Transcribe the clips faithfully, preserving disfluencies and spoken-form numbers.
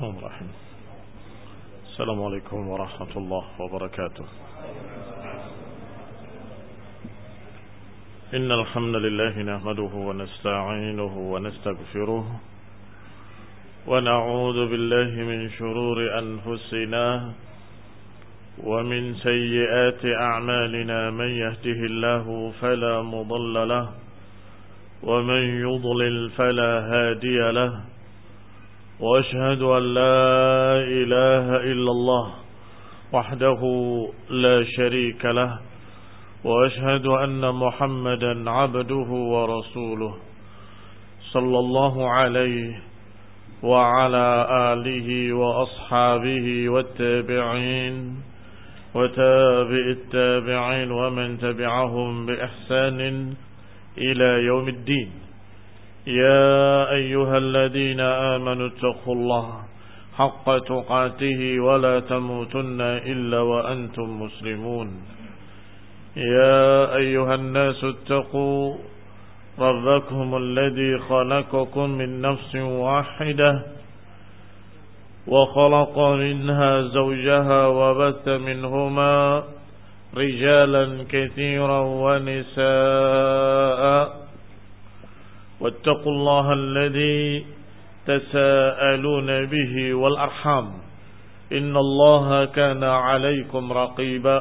Bismillahirrahmanirrahim. Assalamualaikum warahmatullahi wabarakatuh. Innal hamdalillah nahmaduhu wa nasta'inuhu wa nastaghfiruh wa na'udzu billahi min shururi anfusina wa min sayyiati a'malina man yahdihillahu fala mudilla lahu wa man yudlil fala hadiya lahu. وأشهد أن لا إله إلا الله وحده لا شريك له وأشهد أن محمدا عبده ورسوله صلى الله عليه وعلى آله وأصحابه والتابعين وتابع التابعين ومن تبعهم بإحسان إلى يوم الدين. يا أيها الذين آمنوا اتقوا الله حق تقاته ولا تموتن إلا وأنتم مسلمون. يا أيها الناس اتقوا ربكم الذي خلقكم من نفس واحدة وخلق منها زوجها وبث منهما رجالا كثيرا ونساء واتقوا الله الذي تساءلون به والأرحام إن الله كان عليكم رقيبا.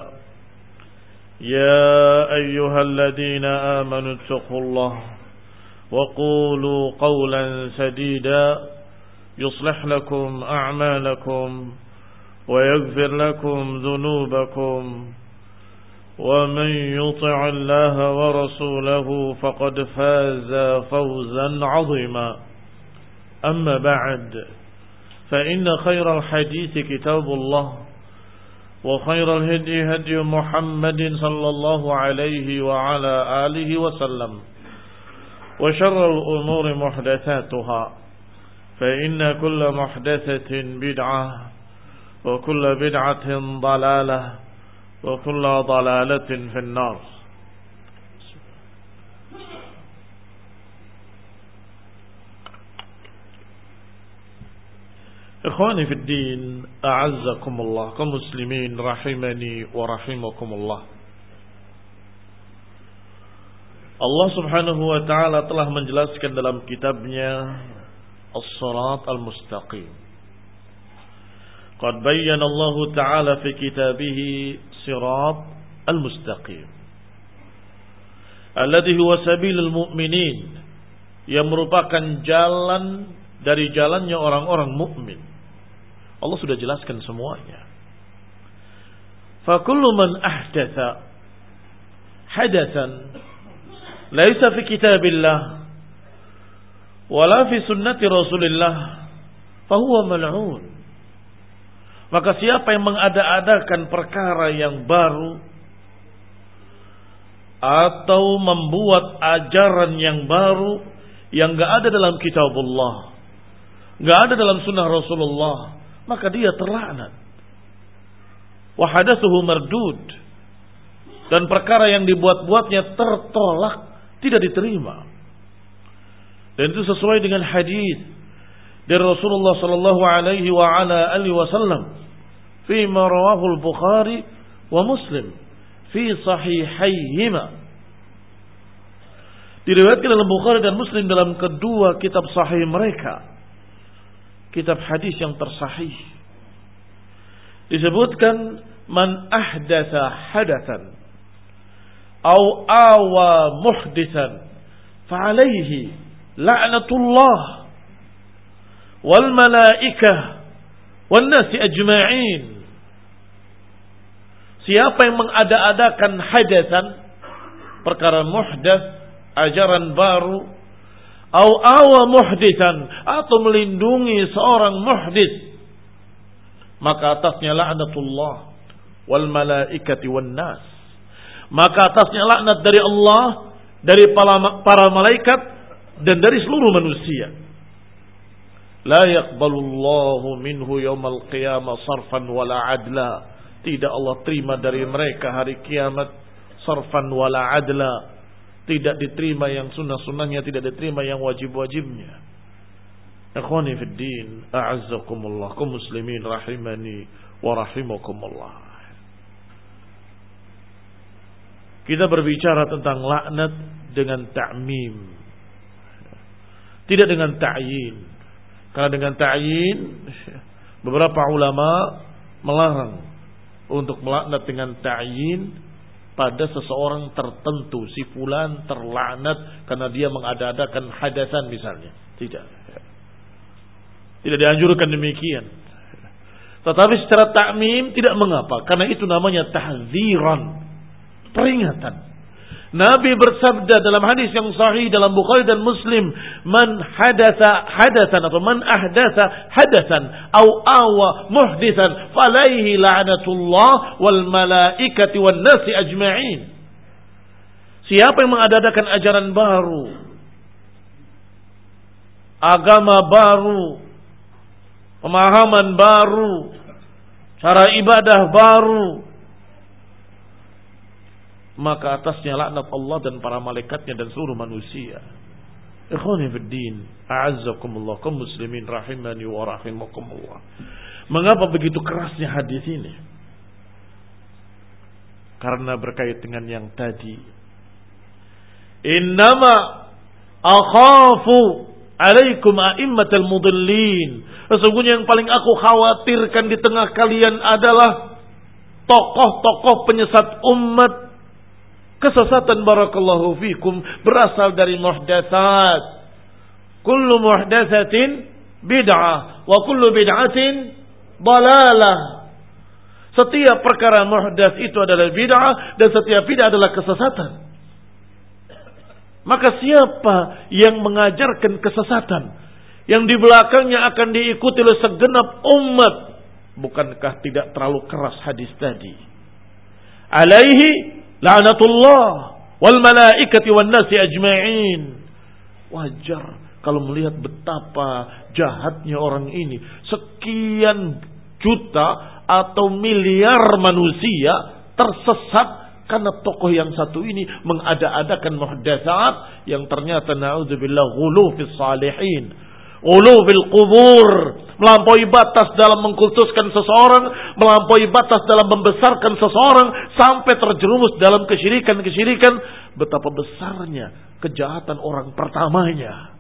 يا أيها الذين آمنوا اتقوا الله وقولوا قولا سديدا يصلح لكم أعمالكم ويغفر لكم ذنوبكم ومن يطع الله ورسوله فقد فاز فوزا عظيما. أما بعد فإن خير الحديث كتاب الله وخير الهدي هدي محمد صلى الله عليه وعلى آله وسلم وشر الأمور محدثاتها فإن كل محدثة بدعة وكل بدعة ضلالة وكل ضلالة في النار. Ikhwani fi din, a'azzakumullah, kaum muslimin rahimani wa rahimakumullah. Allah Subhanahu wa taala telah menjelaskan dalam kitabnya As-Sirat Al-Mustaqim. Qad bayyana Allah taala fi kitabihi Sirat Al-Mustaqim alladhi huwa sabilul mu'minin, yang merupakan jalan dari jalannya orang-orang mukmin. Allah sudah jelaskan semuanya. Fa kullu man ahdatha hadathan laysa fi kitabillah wala fi sunnati Rasulillah fa huwa mal'un. Maka siapa yang mengada-adakan perkara yang baru atau membuat ajaran yang baru yang enggak ada dalam kitabullah, enggak ada dalam sunnah Rasulullah, maka dia terlaknat. Wa hadatsuhu mardud, dan perkara yang dibuat-buatnya tertolak, tidak diterima. Dan itu sesuai dengan hadis dari Rasulullah sallallahu alaihi wa ala alihi wasallam fima rawahu al-Bukhari wa Muslim fi sahihayhima. Diriwayatkan dalam Bukhari dan Muslim dalam kedua kitab sahih mereka, kitab hadis yang tersahih. Disebutkan man ahdatsa hadatsan au awa muhditsan fa alaihi la'natullah wal malaikah wan nasi ajma'in. Siapa yang mengada-adakan hadatsan, perkara muhdats, ajaran baru, au awa muhditsan, atau melindungi seorang muhdits, maka atasnya laknatullah wal malaikati wan nas, maka atasnya laknat dari Allah, dari para malaikat, dan dari seluruh manusia. La yaqbalullahu minhu yawmal qiyamah sarfan wala adla. Tidak Allah terima dari mereka hari kiamat sarfan wala adla. Tidak diterima yang sunnah-sunnahnya, tidak diterima yang wajib-wajibnya. Ikhwani fid din, a'azzakumullah, kaum muslimin rahimani wa rahimakumullah. Kita berbicara tentang laknat dengan ta'mim, tidak dengan ta'yin. Karena dengan ta'yin beberapa ulama melarang untuk melaknat dengan ta'yin pada seseorang tertentu. Si fulan terlaknat karena dia mengada-adakan hadasan misalnya. Tidak. Tidak dianjurkan demikian. Tetapi secara ta'mim tidak mengapa. Karena itu namanya tahziran, peringatan. Nabi bersabda dalam hadis yang sahih dalam Bukhari dan Muslim, man hadatha hadasan atau man ahdatha hadasan au awa muhdisan falaihi la'natullah wal malaikati wan nasi ajma'in. Siapa yang mengadakan ajaran baru, agama baru, pemahaman baru, cara ibadah baru, maka atasnya laknat Allah dan para malaikatnya dan seluruh manusia. Ikhwani fid din, a'azzakumullah, kaum muslimin rahimani wa rahimakumullah. Mengapa begitu kerasnya hadis ini? Karena berkait dengan yang tadi. Innama akhafu alaikum a'immatal mudillin. Sesungguhnya yang paling aku khawatirkan di tengah kalian adalah tokoh-tokoh penyesat umat. Kesesatan barakallahu fikum berasal dari muhdatsat. Kullu muhdatsatin bid'ah wa kullu bid'atin dalalah. Setiap perkara muhdats itu adalah bid'ah dan setiap bid'ah adalah kesesatan. Maka siapa yang mengajarkan kesesatan yang di belakangnya akan diikuti oleh segenap umat, bukankah tidak terlalu keras hadis tadi? Alaihi la'natullah wal malaikati wan nasi ajma'in. Wajar kalau melihat betapa jahatnya orang ini. Sekian juta atau miliar manusia tersesat karena tokoh yang satu ini mengada-adakan muhdatsat yang ternyata na'udzubillah ghulu fis salihin, ghulu fil qubur, melampaui batas dalam mengkultuskan seseorang, melampaui batas dalam membesarkan seseorang sampai terjerumus dalam kesyirikan-kesyirikan. Betapa besarnya kejahatan orang pertamanya.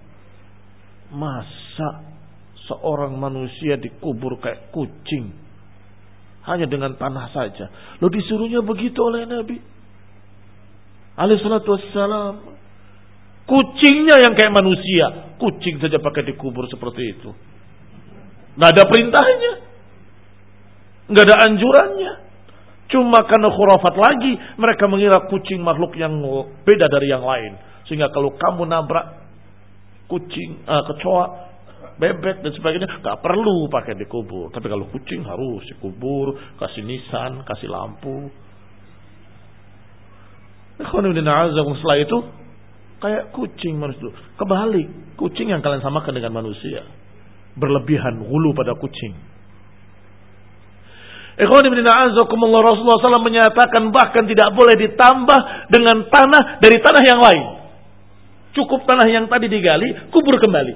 Masa seorang manusia dikubur kayak kucing hanya dengan tanah saja? Lo disuruhnya begitu oleh Nabi alaihi salatu wassalam. Kucingnya yang kayak manusia, kucing saja pakai dikubur seperti itu. Nggak ada perintahnya, nggak ada anjurannya. Cuma karena khurafat lagi, mereka mengira kucing makhluk yang beda dari yang lain. Sehingga kalau kamu nabrak kucing, uh, kecoa, bebek dan sebagainya, nggak perlu pakai dikubur. Tapi kalau kucing harus dikubur, kasih nisan, kasih lampu. Setelah itu kayak kucing manusia. Kebalik, kucing yang kalian samakan dengan manusia. Berlebihan, hulu pada kucing. Ikhwan ibn a'azakumullah, Rasulullah shallallahu alaihi wasallam menyatakan bahkan tidak boleh ditambah dengan tanah dari tanah yang lain. Cukup tanah yang tadi digali, kubur kembali.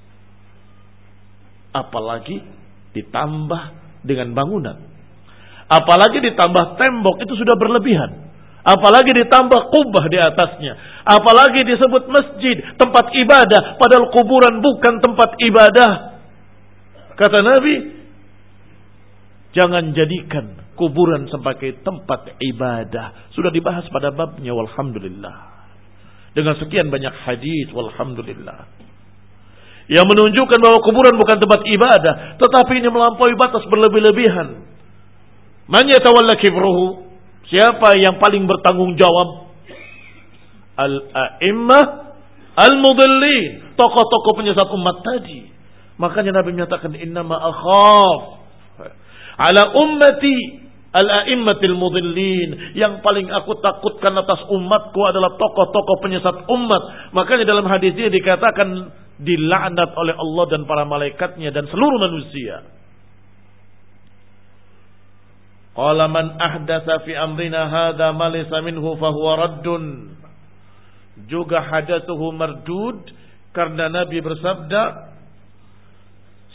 Apalagi ditambah dengan bangunan. Apalagi ditambah tembok, itu sudah berlebihan. Apalagi ditambah kubah di atasnya. Apalagi disebut masjid, tempat ibadah, padahal kuburan bukan tempat ibadah. Kata Nabi, jangan jadikan kuburan sebagai tempat ibadah. Sudah dibahas pada babnya, walhamdulillah. Dengan sekian banyak hadis, walhamdulillah, yang menunjukkan bahwa kuburan bukan tempat ibadah, tetapi ini melampaui batas berlebih-lebihan. Man yatawalla kibruhu, siapa yang paling bertanggung jawab? Al-a'immah al-mudallin, tokoh-tokoh penyesat umat tadi. Makanya Nabi menyatakan, innama akhaf ala ummati al-a'immatil mudallin. Yang paling aku takutkan atas umatku adalah tokoh-tokoh penyesat umat. Makanya dalam hadis ini dikatakan dilaknat oleh Allah dan para malaikatnya dan seluruh manusia. Qala man ahdatsa fi amrina hadza ma laysa minhu fa huwa raddun. Juga hadatsuhu mardud, karena Nabi bersabda,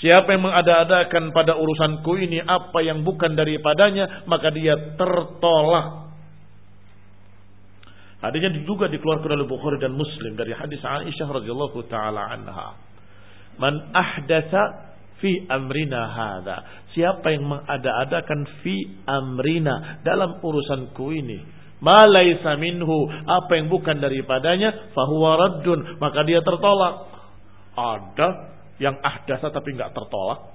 Siapa yang mengada-adakan pada urusanku ini apa yang bukan daripadanya, maka dia tertolak. Hadisnya juga dikeluarkan oleh Bukhari dan Muslim dari hadis Aisyah radhiyallahu taala anha. Man ahdatsa fi amrina hadza. Siapa yang mengada-adakan fi amrina, dalam urusanku ini, ma laisa minhu, apa yang bukan daripadanya, fahuwa raddun, maka dia tertolak. Ada yang ahdasa tapi enggak tertolak.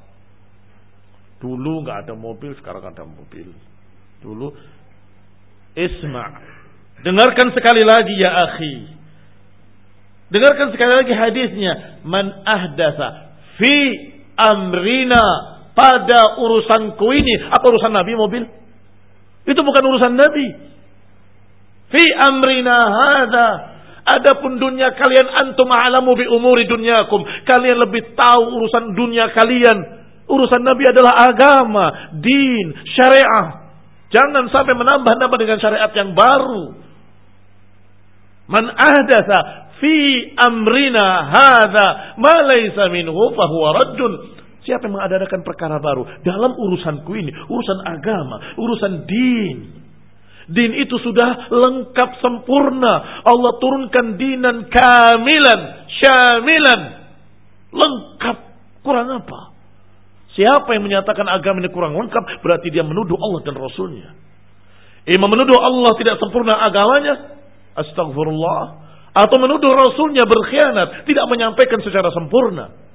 Dulu enggak ada mobil, sekarang ada mobil. Dulu isma', dengarkan sekali lagi ya akhi. Dengarkan sekali lagi hadisnya. Man ahdasa fi amrina, pada urusanku ini. Apa urusan Nabi mobil? Itu bukan urusan Nabi. Fi amrina hadza. Adapun dunia kalian, antum a'lamu bi umuri dunyakum. Kalian lebih tahu urusan dunia kalian. Urusan Nabi adalah agama, din, syariah. Jangan sampai menambah-nambah dengan syariat yang baru. Man ahdatsa fi amrina hadza ma laysa minhu fa huwa raddun. Siapa yang mengadakan perkara baru dalam urusanku ini, urusan agama, urusan din. Din itu sudah lengkap sempurna. Allah turunkan dinan kamilan, syamilan. Lengkap. Kurang apa? Siapa yang menyatakan agama ini kurang lengkap, berarti dia menuduh Allah dan Rasulnya. Imam menuduh Allah tidak sempurna agamanya, astagfirullah. Atau menuduh Rasulnya berkhianat, tidak menyampaikan secara sempurna.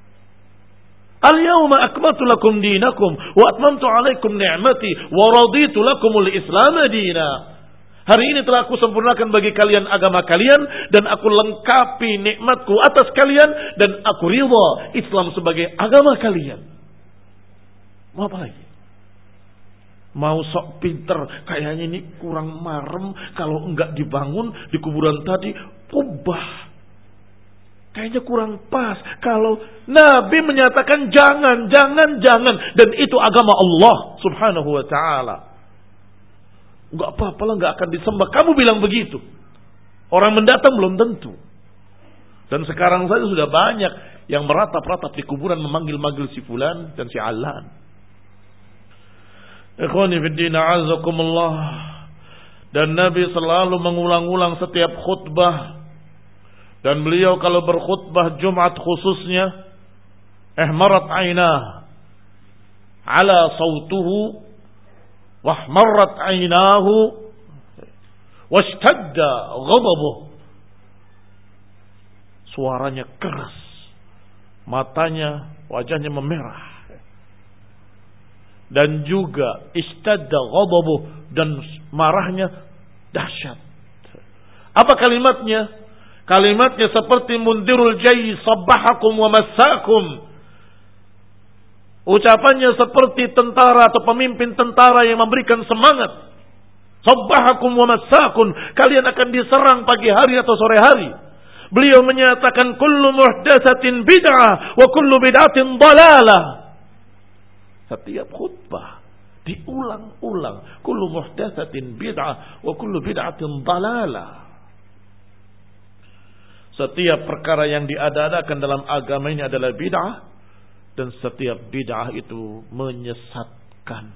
Al-yawma akmaltu lakum dinakum wa atmamtu alaikum ni'mati wa raditu lakumul Islam dina. Hari ini telah aku sempurnakan bagi kalian agama kalian dan aku lengkapi nikmatku atas kalian dan aku ridha Islam sebagai agama kalian. Mau apa lagi? Mau sok pinter, kayaknya ini kurang marem kalau enggak dibangun di kuburan tadi, ubah. Kayaknya kurang pas kalau Nabi menyatakan jangan, jangan, jangan. Dan itu agama Allah subhanahu wa ta'ala. Enggak apa-apa lah, enggak akan disembah. Kamu bilang begitu. Orang mendatang belum tentu. Dan sekarang saja sudah banyak yang meratap-ratap di kuburan memanggil-manggil si fulan dan si alan. Ikhwani fiddin a'azakumullah. Dan Nabi selalu mengulang-ulang setiap khutbah. Dan beliau kalau berkhutbah Jumat khususnya, ihmarat aynah ala sautuhu wahmarat aynahu washtadda ghadabuh. Suaranya keras, matanya, wajahnya memerah. Dan juga ishtadda ghadabuh, dan marahnya dahsyat. Apa kalimatnya? Kalimatnya seperti mundirul jayy sabbahakum wa massakum. Ucapannya seperti tentara atau pemimpin tentara yang memberikan semangat. Sabbahakum wa massakum, kalian akan diserang pagi hari atau sore hari. Beliau menyatakan kullu muhdatsatin bid'ah wa kullu bid'atin dhalalah. Setiap khutbah diulang-ulang, kullu muhdatsatin bid'ah wa kullu bid'atin dhalalah. Setiap perkara yang diada-adakan dalam agama ini adalah bid'ah, dan setiap bid'ah itu menyesatkan.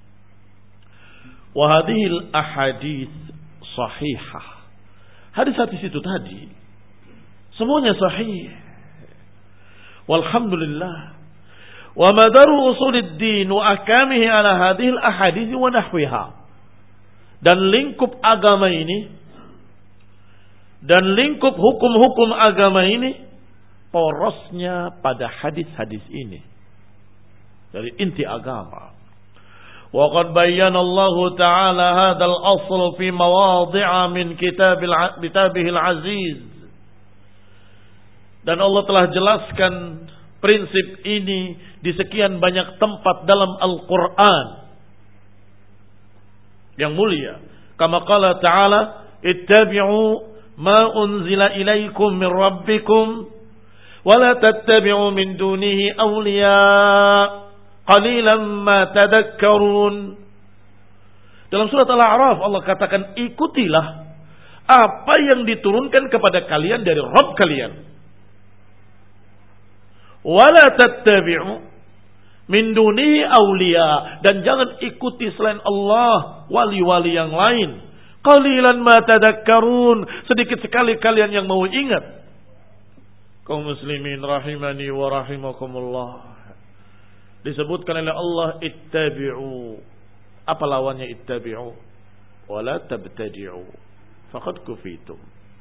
Wa hadhil ahadits sahihah. Hadis-hadis itu tadi semuanya sahih. Walhamdulillah. Wa madaru usuluddin wa ahkamihi ala hadhil ahadits wa nahwiha. Dan lingkup agama ini dan lingkup hukum-hukum agama ini porosnya pada hadis-hadis ini dari inti agama. Wa qad bayyana Allah Ta'ala hadzal asl fi mawadhi'a min kitabil kitabihil aziz. Dan Allah telah jelaskan prinsip ini di sekian banyak tempat dalam Al-Qur'an yang mulia. Kama qala Ta'ala, ittabi'u ma unzila ilaikum min rabbikum wa la tattabi'u min dunihi awliya qalilan ma tadhakkarun. Dalam surat Al-A'raf Allah katakan, ikutilah apa yang diturunkan kepada kalian dari Rabb kalian. wala tattabi'u min dunihi awliya, dan jangan ikuti selain Allah wali-wali yang lain. Qalilan ma tadakkarun, sedikit sekali kalian yang mau ingat. Kaum muslimin rahimani wa rahimakumullah. Disebutkan oleh Allah ittabi'u. Apa lawannya ittabi'u? Wala tabtadi'u faqad kufitum.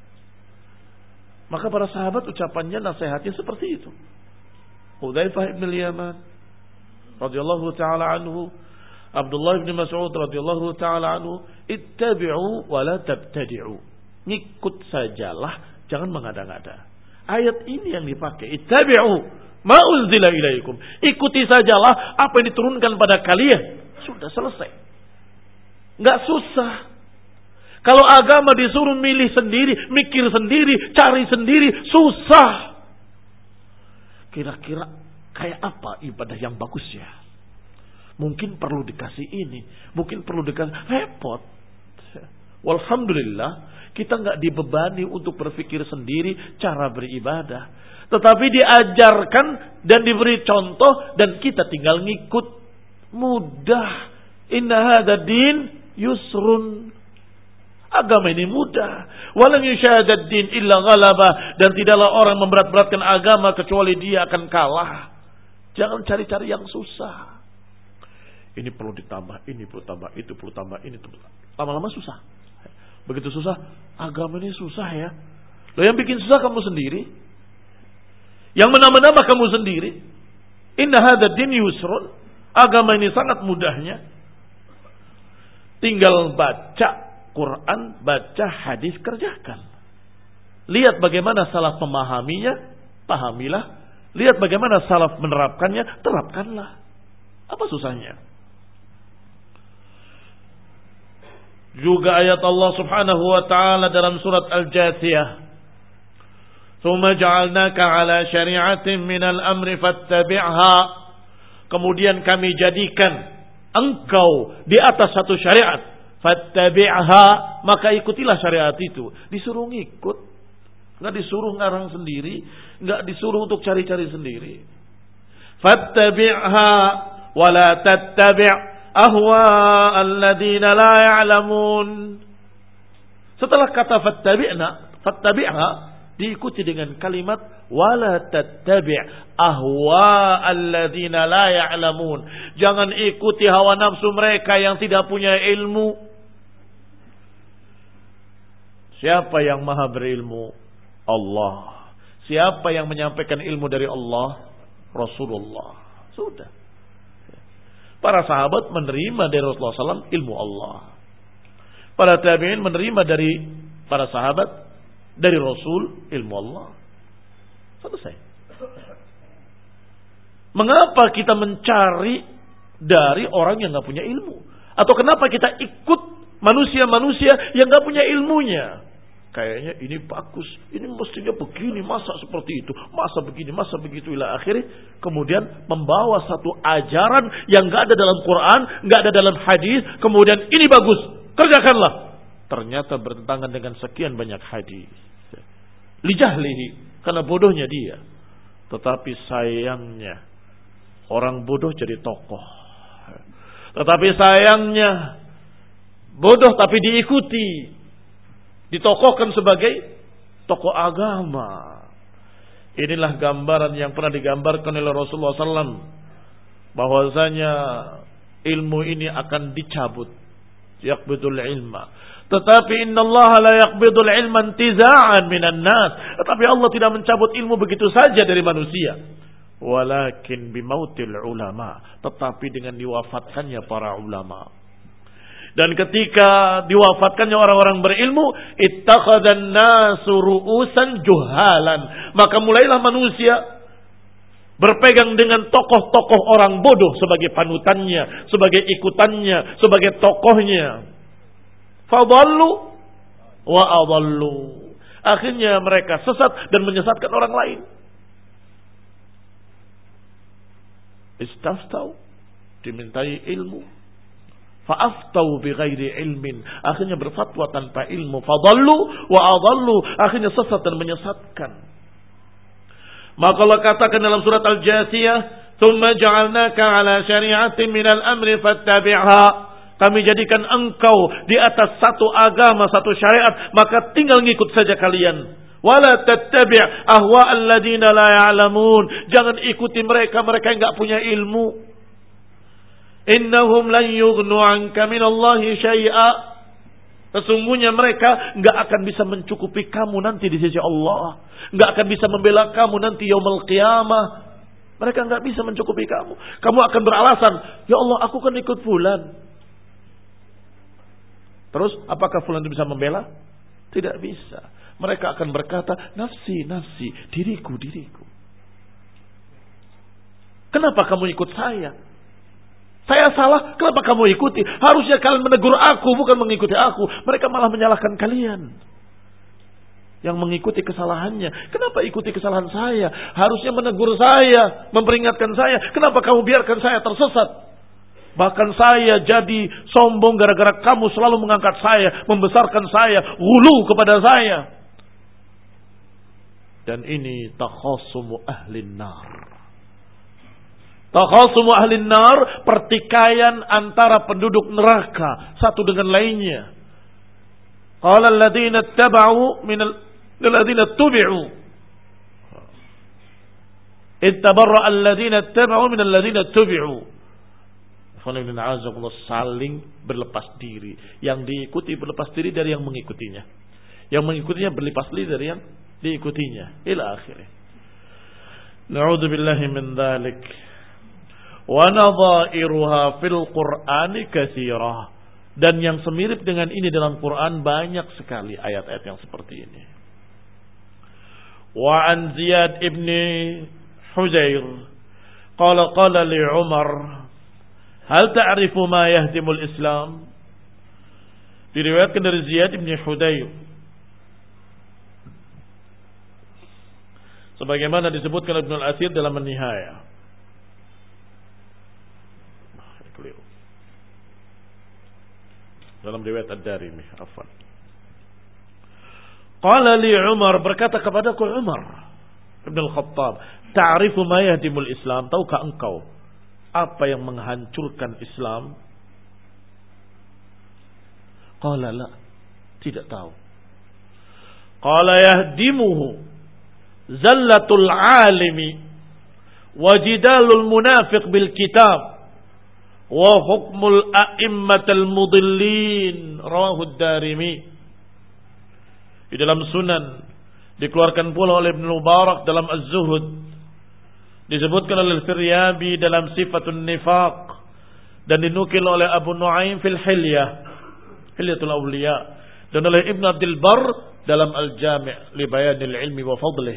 Maka para sahabat ucapannya, nasihatnya seperti itu. Hudzaifah bin Yaman radhiyallahu taala anhu, Abdullah bin Mas'ud radhiyallahu taala anhu, ittabi'u wa la tabtadi'u. Ngikut sajalah, jangan mengada-ngada. Ayat ini yang dipakai, ittabi'u ma unzila ilaikum. Ikuti sajalah apa yang diturunkan pada kalian. Sudah selesai. Enggak susah. Kalau agama disuruh milih sendiri, mikir sendiri, cari sendiri, susah. Kira-kira kayak apa ibadah yang bagus ya? Mungkin perlu dikasih ini, mungkin perlu dikasih, repot. Walhamdulillah, kita nggak dibebani untuk berpikir sendiri cara beribadah, tetapi diajarkan dan diberi contoh dan kita tinggal ngikut. Mudah. Inna hadza din yusrun. Agama ini mudah. Walan yushadad din illa ghalaba, dan tidaklah orang memberat-beratkan agama kecuali dia akan kalah. Jangan cari-cari yang susah. Ini perlu ditambah, ini perlu tambah, itu perlu tambah, ini perlu. Lama-lama susah. Begitu susah, agama ini susah ya. Loh, yang bikin susah kamu sendiri. Yang menambah-nambah kamu sendiri. Inna hadzal din yusrun. Agama ini sangat mudahnya. Tinggal baca Quran, baca hadis, kerjakan. Lihat bagaimana salaf memahaminya, pahamilah. Lihat bagaimana salaf menerapkannya, terapkanlah. Apa susahnya? Juga ayat Allah Subhanahu wa taala dalam surat Al-Jathiyah. "Tsumma ja'alnaka 'ala syari'atin minal amri fattabi'ha." Kemudian kami jadikan engkau di atas satu syariat. Fattabi'ha, maka ikutilah syariat itu. Disuruh ngikut, enggak disuruh ngarang sendiri, enggak disuruh untuk cari-cari sendiri. Fattabi'ha wa la tattabi' ahwa alladziina la ya'lamun. Setelah kata fattabi'na, fattabi'ha diikuti dengan kalimat wa la tattabi' ahwa alladziina la ya'lamun. Jangan ikuti hawa nafsu mereka yang tidak punya ilmu. Siapa yang maha berilmu? Allah. Siapa yang menyampaikan ilmu dari Allah? Rasulullah. Sudah. Para sahabat menerima dari Rasulullah shallallahu alaihi wasallam ilmu Allah. Para tabi'in menerima dari para sahabat, dari Rasul, ilmu Allah. Selesai. Mengapa kita mencari dari orang yang gak punya ilmu? Atau kenapa kita ikut manusia-manusia yang gak punya ilmunya? Kayaknya ini bagus, ini mestinya begini, masa seperti itu, masa begini, masa begitu, ila akhirnya. Kemudian membawa satu ajaran yang gak ada dalam Quran, gak ada dalam hadis. Kemudian ini bagus, kerjakanlah. Ternyata bertentangan dengan sekian banyak hadis. Lijahlihi, karena bodohnya dia. Tetapi sayangnya, orang bodoh jadi tokoh. Tetapi sayangnya, bodoh tapi diikuti. Ditokohkan sebagai tokoh agama. Inilah gambaran yang pernah digambarkan oleh Rasulullah shallallahu alaihi wasallam. Bahwasanya ilmu ini akan dicabut. Yaqbidul ilma. Tetapi innallaha la yaqbidul ilma intiza'an minan nas. Tetapi Allah tidak mencabut ilmu begitu saja dari manusia. Walakin bimautil ulama. Tetapi dengan diwafatkannya para ulama. Dan ketika diwafatkannya orang-orang berilmu, ittakhadhan nasu ru'usan juhalan. Maka mulailah manusia berpegang dengan tokoh-tokoh orang bodoh sebagai panutannya, sebagai ikutannya, sebagai tokohnya. Fadallu wa adallu. Akhirnya mereka sesat dan menyesatkan orang lain. Istaftau, dimintai ilmu. Fa'aftau bighairi ilmin, akhirnya berfatwa tanpa ilmu. Fadallu wa adallu, akhirnya sesat dan menyesatkan. Maka Allah katakan dalam surat Al-Jasiyah, "Tsumma ja'alnaka 'ala syari'atin minal amri fattabi'ha." Kami jadikan engkau di atas satu agama, satu syariat, maka tinggal ngikut saja kalian. Wala tattabi' ahwa'al ladina la ya'lamun. Jangan ikuti mereka, mereka yang enggak punya ilmu. Innahum lan yughnu 'anka minallahi syai'a. Sesungguhnya mereka enggak akan bisa mencukupi kamu nanti di sisi Allah. Enggak akan bisa membela kamu nanti yaumul qiyamah. Mereka enggak bisa mencukupi kamu. Kamu akan beralasan, "Ya Allah, aku kan ikut fulan." Terus apakah fulan itu bisa membela? Tidak bisa. Mereka akan berkata, "Nafsi, nafsi, diriku, diriku." Kenapa kamu ikut saya? Saya salah, kenapa kamu ikuti? Harusnya kalian menegur aku, bukan mengikuti aku. Mereka malah menyalahkan kalian yang mengikuti kesalahannya. Kenapa ikuti kesalahan saya? Harusnya menegur saya, memperingatkan saya. Kenapa kamu biarkan saya tersesat? Bahkan saya jadi sombong gara-gara kamu selalu mengangkat saya, membesarkan saya, ghulu kepada saya. Dan ini takhasumu ahlin nar. Takhasumu ahlin nar, pertikaian antara penduduk neraka satu dengan lainnya. Qala alladziina ittaba'u minal alladziina tubi'u. Ittabarra'a alladziina ittaba'u minal alladziina tubi'u. Saling berlepas diri. Yang diikuti berlepas diri dari yang mengikutinya. Yang mengikutinya berlepas diri dari yang diikutinya. Ila akhirnya. Na'udzubillahi min dzalik. Wa nadha'iruha fil Qur'ani katsirah. Dan yang semirip dengan ini dalam Quran banyak sekali ayat-ayat yang seperti ini. Wa an Ziyad ibn Hujair qala qala li Umar, "Hal ta'rifu ma yahdimul Islam?" Diriwayatkan dari Ziyad bin Hudair, sebagaimana disebutkan Ibnu Al-Athir dalam An-Nihayah. Dalam riwayat Ad-Darimi, afwan. Qala li Umar, berkata kepadaku Umar Ibn Al-Khattab, "Ta'rifu ma yahdimul Islam?" Tahukah engkau apa yang menghancurkan Islam? Qala la, tidak tahu. Qala yahdimuhu zallatul alimi wa jidalul munafiq bil kitab wa hukmul a'immatul mudillin, rawahu ad-Darimi. Di dalam Sunan dikeluarkan pula oleh Ibnu Mubarak dalam Az-Zuhud, disebutkan oleh Firyabi dalam Sifatun Nifaq, dan dinukil oleh Abu Nuaim fil Hilyah, Hilyatul Awliya, dan oleh Ibn Abdul Bar dalam Al-Jami' li Bayanil Ilmi wa Fadlih.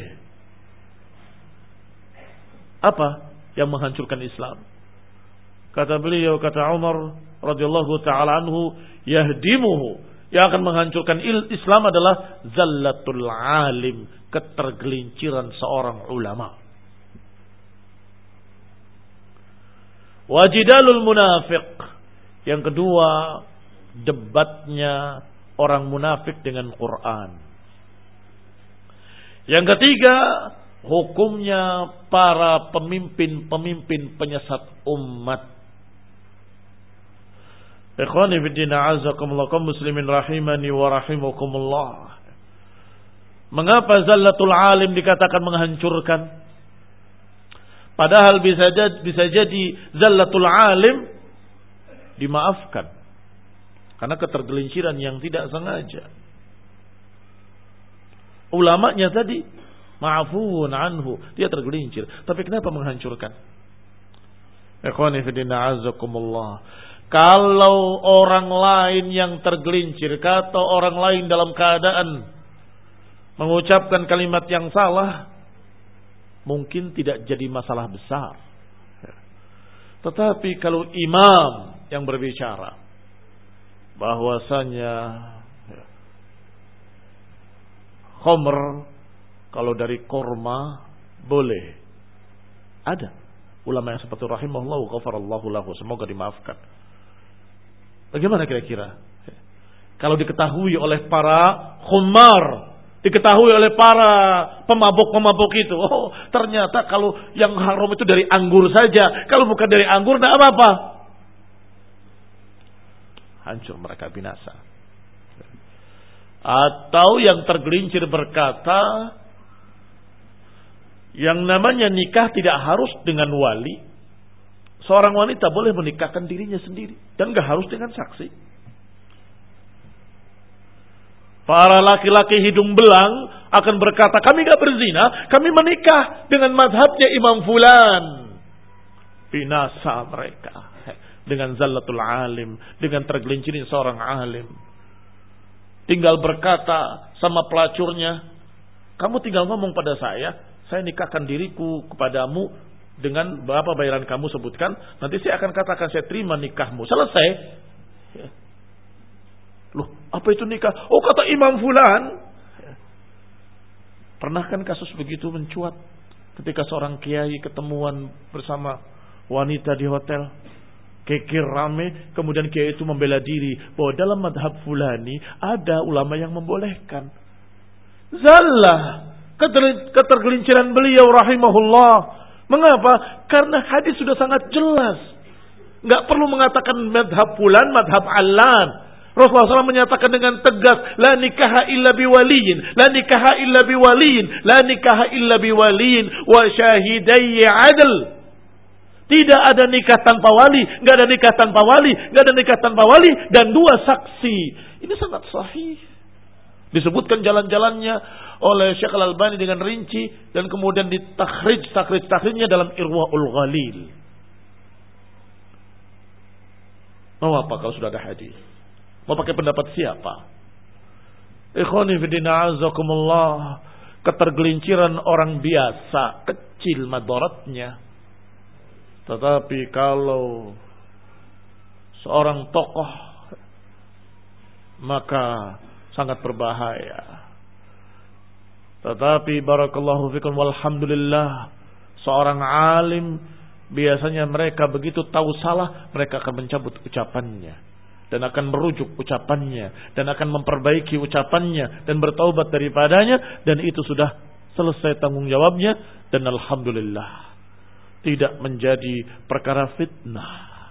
Apa yang menghancurkan Islam? Kata beliau, kata Umar radhiyallahu ta'ala anhu, yahdimuhu, yang akan menghancurkan Islam adalah zallatul alim, ketergelinciran seorang ulama. Wajidalul munafiq, yang kedua debatnya orang munafik dengan Quran. Yang ketiga hukumnya para pemimpin-pemimpin penyesat umat. Ikhwani fiddin, a'azakumullah, kaum muslimin rahimani wa rahimakumullah. Mengapa zallatul alim dikatakan menghancurkan? Padahal bisa jadi, bisa jadi zallatul alim dimaafkan karena ketergelinciran yang tidak sengaja. Ulamanya tadi ma'fuun anhu, dia tergelincir, tapi kenapa menghancurkan? Ikhwani fillah, a'azakumullah. Kalau orang lain yang tergelincir, kata orang lain dalam keadaan mengucapkan kalimat yang salah, mungkin tidak jadi masalah besar. Tetapi kalau imam yang berbicara bahwasanya khamr kalau dari korma boleh, ada ulama yang seperti rahimahullah wa ghafarallahu lahu, semoga dimaafkan. Bagaimana kira-kira kalau diketahui oleh para khumar Diketahui oleh para pemabuk-pemabuk itu. Oh, ternyata kalau yang haram itu dari anggur saja. Kalau bukan dari anggur, tidak apa-apa. Hancur mereka, binasa. Atau yang tergelincir berkata, yang namanya nikah tidak harus dengan wali. Seorang wanita boleh menikahkan dirinya sendiri. Dan gak harus dengan saksi. Para laki-laki hidung belang akan berkata, kami gak berzina, kami menikah dengan mazhabnya Imam Fulan. Binasa mereka. Dengan zallatul alim, dengan tergelincirin seorang alim. Tinggal berkata sama pelacurnya, kamu tinggal ngomong pada saya, saya nikahkan diriku kepadamu dengan berapa bayaran kamu sebutkan, nanti saya akan katakan saya terima nikahmu. Selesai. Loh, apa itu nikah? Oh, kata Imam Fulan. Pernah kan kasus begitu mencuat ketika seorang kiai ketemuan bersama wanita di hotel. Kekir rame, kemudian kiai itu membela diri bahwa dalam madhab Fulani ada ulama yang membolehkan. Zallah, ketergelinciran beliau rahimahullah. Mengapa? Karena hadis sudah sangat jelas. Enggak perlu mengatakan madhab Fulan, madhab Allan. Rasulullah shallallahu alaihi wasallam menyatakan dengan tegas, la nikaha illa biwaliyin, la nikaha illa biwaliyin, la nikaha illa biwaliyin wa syahidai adl. Tidak ada nikah tanpa wali, enggak ada nikah tanpa wali, enggak ada nikah tanpa wali dan dua saksi. Ini sangat sahih. Disebutkan jalan-jalannya oleh Syekh Al-Albani dengan rinci dan kemudian ditakhrij takhrij takhrijnya dalam Irwaul Ghalil. Mau apa kalau sudah ada hadis? Mau pakai pendapat siapa? Ikhwani fillah azakumullah. Ketergelinciran orang biasa, kecil madaratnya. Tetapi kalau seorang tokoh, maka sangat berbahaya. Tetapi barakallahu fikum walhamdulillah, seorang alim biasanya mereka begitu tahu salah, mereka akan mencabut ucapannya. Dan akan merujuk ucapannya. Dan akan memperbaiki ucapannya. Dan bertaubat daripadanya. Dan itu sudah selesai tanggung jawabnya. Dan alhamdulillah. Tidak menjadi perkara fitnah.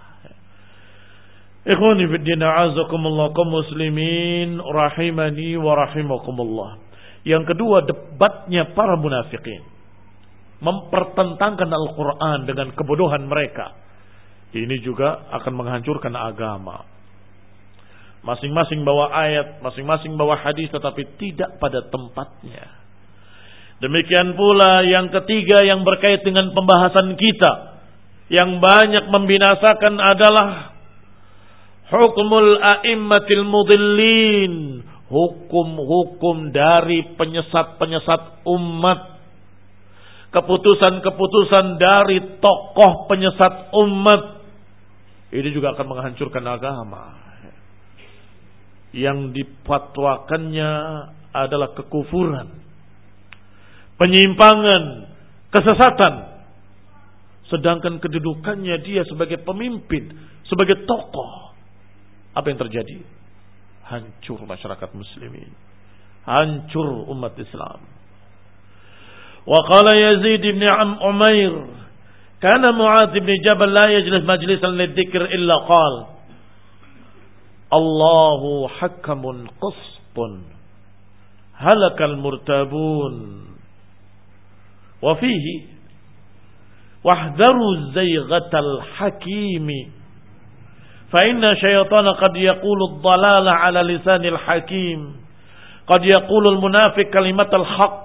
Ikhwani fiddin a'azakumullah kaum muslimin. Rahimani wa rahimakumullah. Yang kedua, debatnya para munafikin. Mempertentangkan Al-Quran dengan kebodohan mereka. Ini juga akan menghancurkan agama. Masing-masing bawa ayat, masing-masing bawa hadis, tetapi tidak pada tempatnya. Demikian pula yang ketiga yang berkait dengan pembahasan kita, yang banyak membinasakan adalah hukmul a'immatil mudillin, hukum-hukum dari penyesat-penyesat umat, keputusan-keputusan dari tokoh penyesat umat. Ini juga akan menghancurkan agama. Yang difatwakannya adalah kekufuran, penyimpangan, kesesatan. Sedangkan kedudukannya dia sebagai pemimpin, sebagai tokoh. Apa yang terjadi? Hancur masyarakat muslimin, hancur umat Islam. Wa qala Yazid bin Umair, kana Mu'adz bin Jabal la yajlis majlisan lidzikr illa qala Allahu hakamun qistun halakal murtabun wa fihi wahdharu zayghatal hakimi fa inna syaitana qad yaqulu ad-dhalala ala lisanil hakim qad yaqulu al-munafiq kalimatal haqq.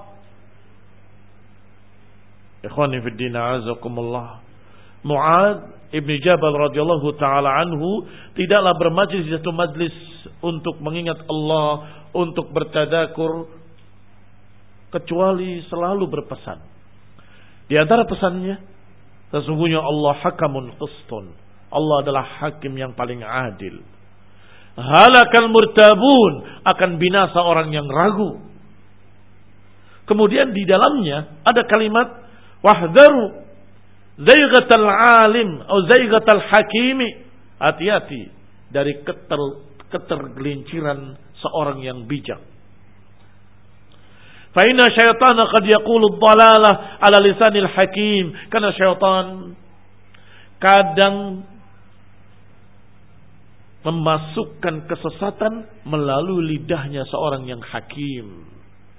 Ikhwani fid din a'azakumullah, Mu'adz Ibn Jabal radhiyallahu taala anhu tidaklah bermajlis di satu majlis untuk mengingat Allah, untuk bertadakur, kecuali selalu berpesan. Di antara pesannya, sesungguhnya Allah hakamun qistun. Allah adalah hakim yang paling adil. Halakal murtabun, akan binasa orang yang ragu. Kemudian di dalamnya ada kalimat wahdharu zaygatal alim atau zaygatal hakimi, hati-hati dari keter, ketergelinciran seorang yang bijak. Fa inna syaitana qad yaqulu dhalalah ala lisanil hakim. Karena syaitan kadang memasukkan kesesatan melalui lidahnya seorang yang hakim.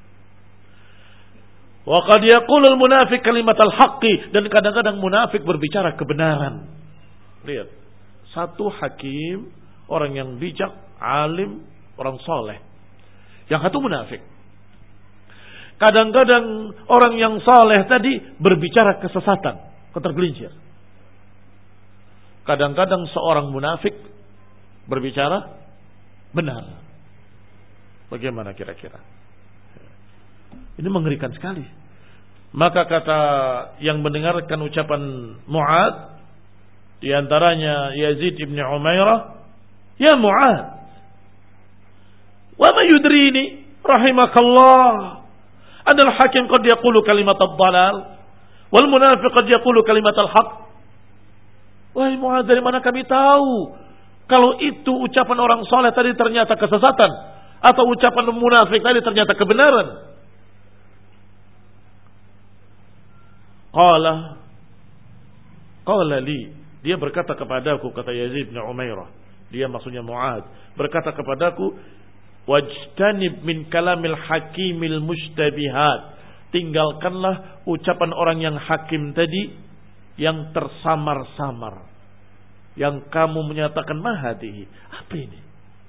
Wa qad yaqulul munafiq kalimatal haqqi, dan kadang-kadang munafik berbicara kebenaran. Lihat, satu hakim, orang yang bijak, alim, orang soleh. Yang satu munafik. Kadang-kadang orang yang soleh tadi berbicara kesesatan, ketergelincir. Kadang-kadang seorang munafik berbicara benar. Bagaimana kira-kira? Ini mengerikan sekali. Maka kata yang mendengarkan ucapan Mu'ad, di antaranya Yazid ibn Umairah, ya Mu'ad, wa ma yudrini rahimakallah anna al-hakim qad yaqulu kalimat ad-dhalal wal munafiq qad yaqulu kalimat al-haq. Wahai Mu'ad, dari mana kami tahu kalau itu ucapan orang soleh tadi ternyata kesesatan, atau ucapan munafik tadi ternyata kebenaran? Qala Qala li, dia berkata kepadaku, kata Yazid bin Umairah, dia maksudnya Mu'ad, berkata kepadaku, wajtanib min kalamil hakimil mushtabihat, tinggalkanlah ucapan orang yang hakim tadi yang tersamar-samar, yang kamu menyatakan mahadihi, apa ini?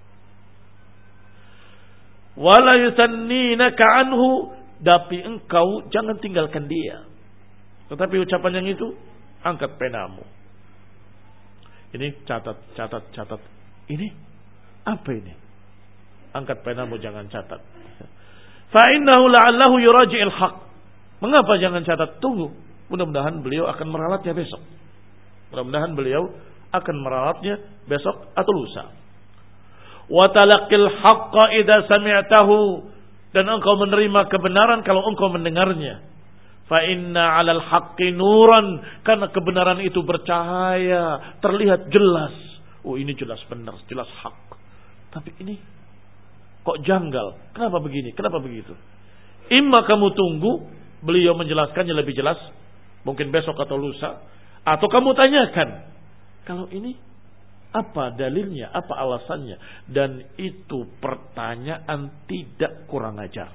Wala yusanninaka anhu, tapi engkau jangan tinggalkan dia. Tetapi ucapan yang itu, angkat penamu. Ini catat, catat, catat. Ini apa ini? Angkat penamu, jangan catat. Fa innahu la'allahu yuraji'il haq. Mengapa jangan catat? Tunggu. Mudah-mudahan beliau akan meralatnya besok. Mudah-mudahan beliau akan meralatnya besok atau lusa. Wa talaqqil haqqa idza sami'tahu, dan engkau menerima kebenaran kalau engkau mendengarnya. Fa inna 'alal haqqi nuran, karena kebenaran itu bercahaya, terlihat jelas. Oh, ini jelas benar, jelas hak. Tapi ini kok janggal? Kenapa begini? Kenapa begitu? Imma kamu tunggu beliau menjelaskannya lebih jelas, mungkin besok atau lusa, atau kamu tanyakan, kalau ini apa dalilnya, apa alasannya? Dan itu pertanyaan tidak kurang ajar.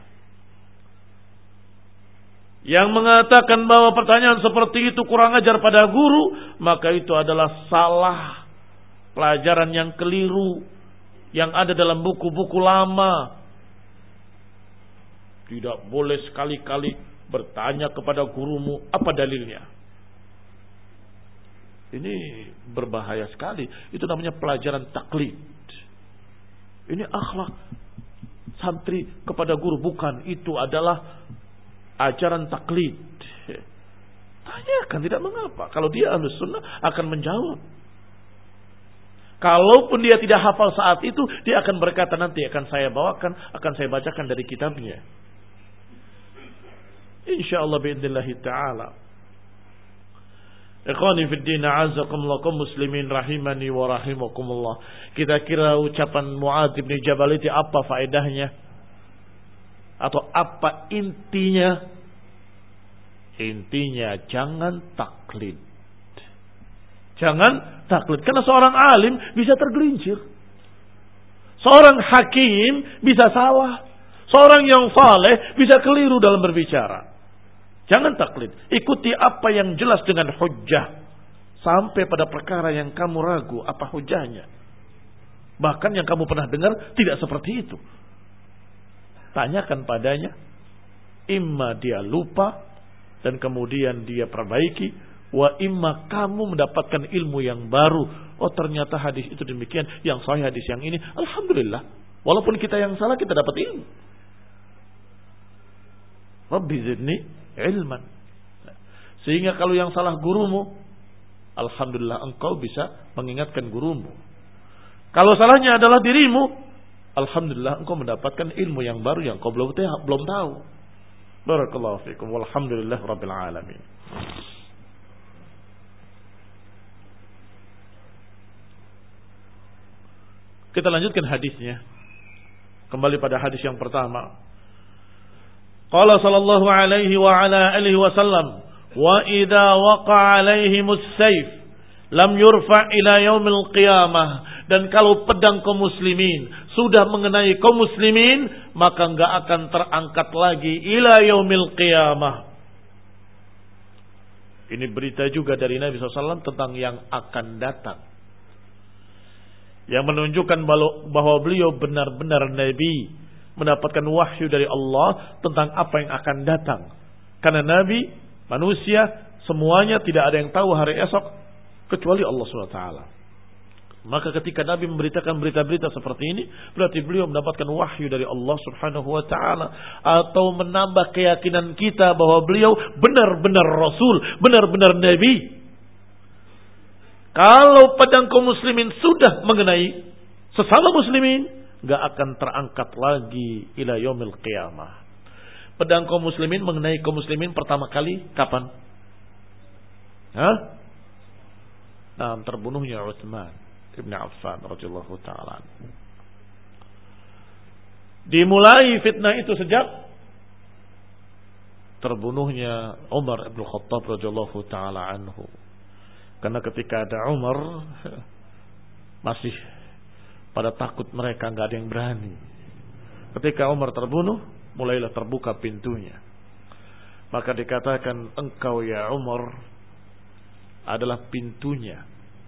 Yang mengatakan bahwa pertanyaan seperti itu kurang ajar pada guru, maka itu adalah salah, pelajaran yang keliru yang ada dalam buku-buku lama. Tidak boleh sekali-kali bertanya kepada gurumu apa dalilnya. Ini berbahaya sekali. Itu namanya pelajaran taklid. Ini akhlak santri kepada guru, bukan. Itu adalah ajaran taklid. Tanyakan, tidak mengapa. Kalau dia ahlus sunnah akan menjawab. Kalaupun dia tidak hafal saat itu, dia akan berkata, nanti akan saya bawakan, akan saya bacakan dari kitabnya. InsyaAllah bi'idnillahi ta'ala. Ikhwani fid din, a'azzakumullah, kaum muslimin rahimani wa rahimakumullah. Kita kira ucapan Mu'adz bin Jabal itu apa faedahnya? Atau apa intinya? Intinya jangan taklid. Jangan taklid. Karena seorang alim bisa tergelincir. Seorang hakim bisa salah. Seorang yang saleh bisa keliru dalam berbicara. Jangan taklid. Ikuti apa yang jelas dengan hujjah. Sampai pada perkara yang kamu ragu apa hujjahnya. Bahkan yang kamu pernah dengar tidak seperti itu. Tanyakan padanya, imma dia lupa dan kemudian dia perbaiki, wa imma kamu mendapatkan ilmu yang baru. Oh, ternyata hadis itu demikian, yang sahih hadis yang ini. Alhamdulillah, walaupun kita yang salah, kita dapat ilmu. Rabbi zidni ilman. Sehingga kalau yang salah gurumu, alhamdulillah engkau bisa mengingatkan gurumu. Kalau salahnya adalah dirimu, alhamdulillah engkau mendapatkan ilmu yang baru yang kau belum tahu. Belum tahu. Barakallahu fikum. Walhamdulillah rabbil alamin. Kita lanjutkan hadisnya. Kembali pada hadis yang pertama. Qala sallallahu alaihi wa ala alihi wasallam, wa idza waqa'a alaihimus sayf lam yurfa ila yaumil qiyamah. Dan kalau pedang kaum muslimin sudah mengenai kaum muslimin, maka enggak akan terangkat lagi ila yaumil qiyamah. Ini berita juga dari Nabi shallallahu alaihi wasallam tentang yang akan datang, yang menunjukkan bahwa beliau benar-benar Nabi, mendapatkan wahyu dari Allah tentang apa yang akan datang. Karena Nabi, manusia, semuanya tidak ada yang tahu hari esok kecuali Allah subhanahu wa taala. Maka ketika Nabi memberitakan berita-berita seperti ini, berarti beliau mendapatkan wahyu dari Allah subhanahu wa ta'ala. Atau menambah keyakinan kita bahwa beliau benar-benar Rasul, benar-benar Nabi. Kalau pedang kaum muslimin sudah mengenai sesama muslimin, gak akan terangkat lagi ila yaumil qiyamah. Pedang kaum muslimin mengenai kaum muslimin pertama kali kapan? Hah? Nah, terbunuhnya Utsman Ibn Affan radhiyallahu taala. Dimulai fitnah itu sejak terbunuhnya Umar Ibn Khattab radhiyallahu taala anhu. Karena ketika ada Umar, masih pada takut mereka, nggak ada yang berani. Ketika Umar terbunuh, mulailah terbuka pintunya. Maka dikatakan, engkau ya Umar adalah pintunya.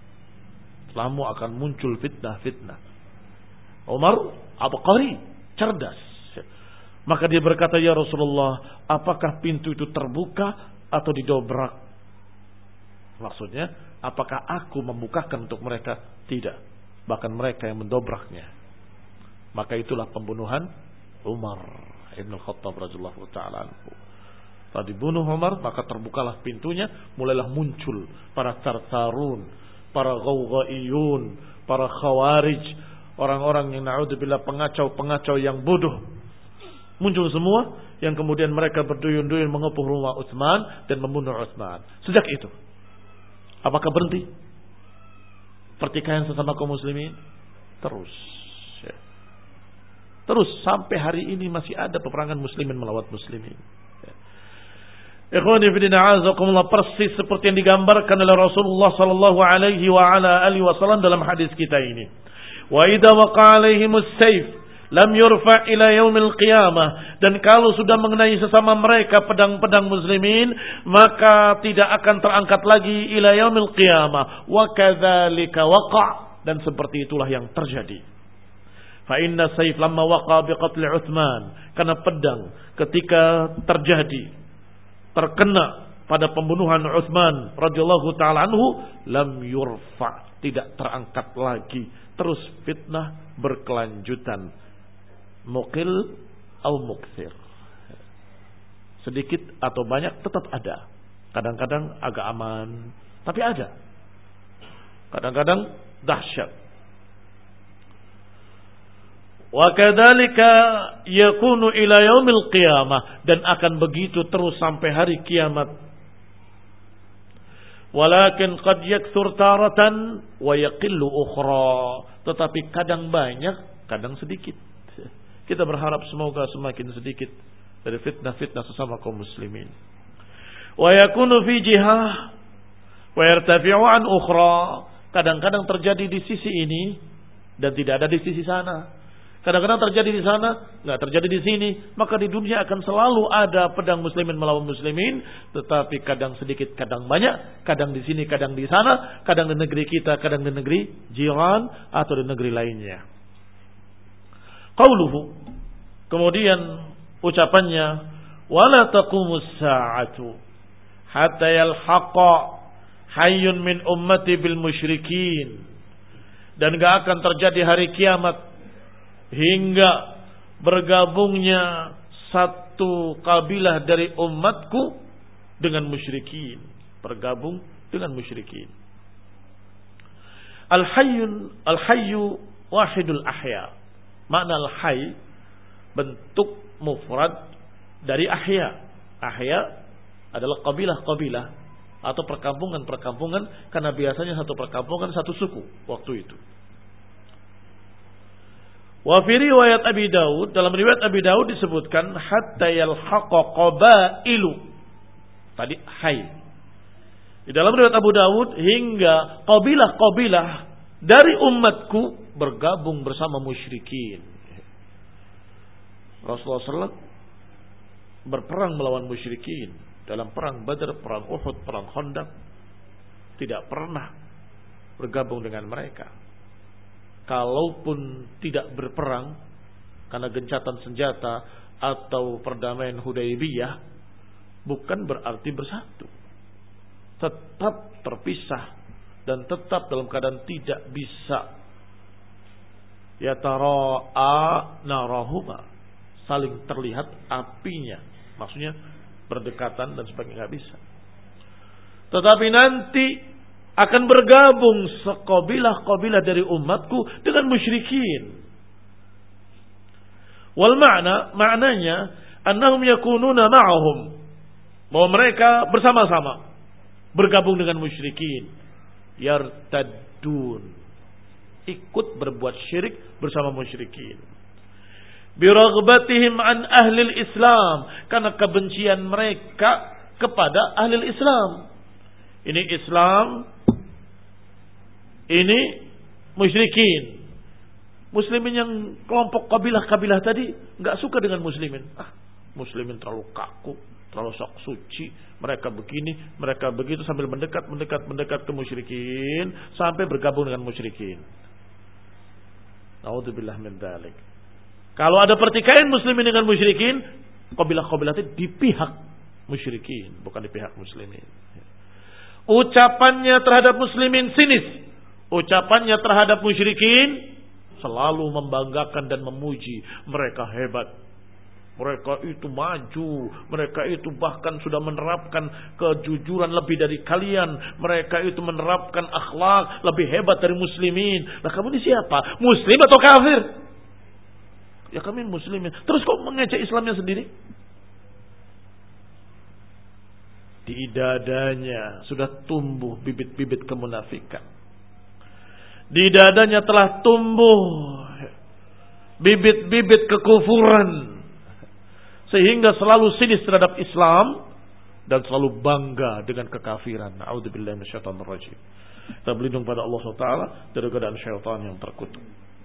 Selamu akan muncul fitnah-fitnah. Umar abqari, cerdas. Maka dia berkata, ya Rasulullah, apakah pintu itu terbuka atau didobrak? Maksudnya, apakah aku membukakan untuk mereka? Tidak. Bahkan mereka yang mendobraknya. Maka itulah pembunuhan Umar Ibn Khattab radhiyallahu ta'ala anhu. Setelah dibunuh Umar, maka terbukalah pintunya, mulailah muncul para Tartarun, para Ghawghaiyun, para Khawarij, orang-orang yang na'udzubillah pengacau-pengacau yang bodoh. Muncul semua, yang kemudian mereka berduyun-duyun mengepung rumah Utsman dan membunuh Utsman. Sejak itu, apakah berhenti pertikaian sesama kaum muslimin? Terus ya. Terus sampai hari ini masih ada peperangan muslimin melawan muslimin ya. Ikhwani fi din a'azakumullah, persis seperti yang digambarkan oleh Rasulullah sallallahu alaihi wa ala alihi wasallam dalam hadis kita ini. Wa idza waqa alaihimus sayf lam yurfa ila yaumil qiyamah. Dan kalau sudah mengenai sesama mereka pedang-pedang muslimin, maka tidak akan terangkat lagi ila yaumil qiyamah. Wa kadzalika waqa, dan seperti itulah yang terjadi. Fa inna sayf lamma waqa biqatl Utsman, karena pedang ketika terjadi terkena pada pembunuhan Utsman radhiyallahu taala anhu, lam yurfa, tidak terangkat lagi, terus fitnah berkelanjutan. Muqil atau mukthir, sedikit atau banyak tetap ada. Kadang-kadang agak aman, tapi ada. Kadang-kadang dahsyat. Wa kadzalika yakunu ila yaumil qiyamah, dan akan begitu terus sampai hari kiamat. Walakin qad yakthur taratan wa yaqillu ukhra, tetapi kadang banyak, kadang sedikit. Kita berharap semoga semakin sedikit dari fitnah-fitnah sesama kaum muslimin. Wa yakunu fi jihah wa yartafi'u an ukhra, kadang-kadang terjadi di sisi ini dan tidak ada di sisi sana. Kadang-kadang terjadi di sana, enggak terjadi di sini. Maka di dunia akan selalu ada pedang muslimin melawan muslimin, tetapi kadang sedikit, kadang banyak, kadang di sini, kadang di sana, kadang di negeri kita, kadang di negeri jiran atau di negeri lainnya. Qauluhu, kemudian ucapannya, wala taqumus sa'atu hatta yalhaqa hayyun min ummati bil musyrikin, dan gak akan terjadi hari kiamat hingga bergabungnya satu kabilah dari umatku dengan musyrikin, bergabung dengan musyrikin. Al-hayyun, al-hayyu wahidul ahya. Makna al-hayy bentuk mufrad dari ahya. Ahya adalah kabilah-kabilah atau perkampungan-perkampungan, karena biasanya satu perkampungan satu suku waktu itu. Wa fi riwayat Abi Daud, dalam riwayat Abi Daud disebutkan hatta yalhaqa qabailu. Tadi hai. Di dalam riwayat Abu Daud hingga qabilah-qabilah dari umatku bergabung bersama musyrikin. Rasulullah sallallahu alaihi wasallam berperang melawan musyrikin dalam perang Badar, perang Uhud, perang Khandaq. Tidak pernah bergabung dengan mereka. Kalaupun tidak berperang karena gencatan senjata atau perdamaian Hudaybiyah, bukan berarti bersatu. Tetap terpisah dan tetap dalam keadaan tidak bisa yatara'a narahuma, saling terlihat apinya, maksudnya berdekatan dan sebagainya, nggak bisa. Tetapi nanti akan bergabung sekabilah-kabilah dari umatku dengan musyrikin. Wal makna, maknanya annahum yakununa ma'ahum, bahwa mereka bersama-sama bergabung dengan musyrikin. Yartaddun, ikut berbuat syirik bersama musyrikin. Biraghbatihim an ahli Islam, karena kebencian mereka kepada ahli Islam. Ini Islam, ini musyrikin. Muslimin yang kelompok kabilah-kabilah tadi nggak suka dengan muslimin. Ah, muslimin terlalu kaku, terlalu sok suci. Mereka begini, mereka begitu, sambil mendekat, mendekat, mendekat ke musyrikin sampai bergabung dengan musyrikin. Naudzubillah min dzalik. Kalau ada pertikaian muslimin dengan musyrikin, kabilah-kabilah itu di pihak musyrikin, bukan di pihak muslimin. Ucapannya terhadap muslimin sinis, ucapannya terhadap musyrikin selalu membanggakan dan memuji. Mereka hebat, mereka itu maju, mereka itu bahkan sudah menerapkan kejujuran lebih dari kalian, mereka itu menerapkan akhlak lebih hebat dari muslimin. Lah kamu ini siapa? Muslim atau kafir? Ya kami muslimin. Terus kok mengejek Islamnya sendiri? Di dadanya sudah tumbuh bibit-bibit kemunafikan. Di dadanya telah tumbuh bibit-bibit kekufuran, sehingga selalu sinis terhadap Islam dan selalu bangga dengan kekafiran. A'udzubillahi minasyaitonir rajim. Kita berlindung pada Allah subhanahu wa taala dari godaan syaitan yang terkutuk.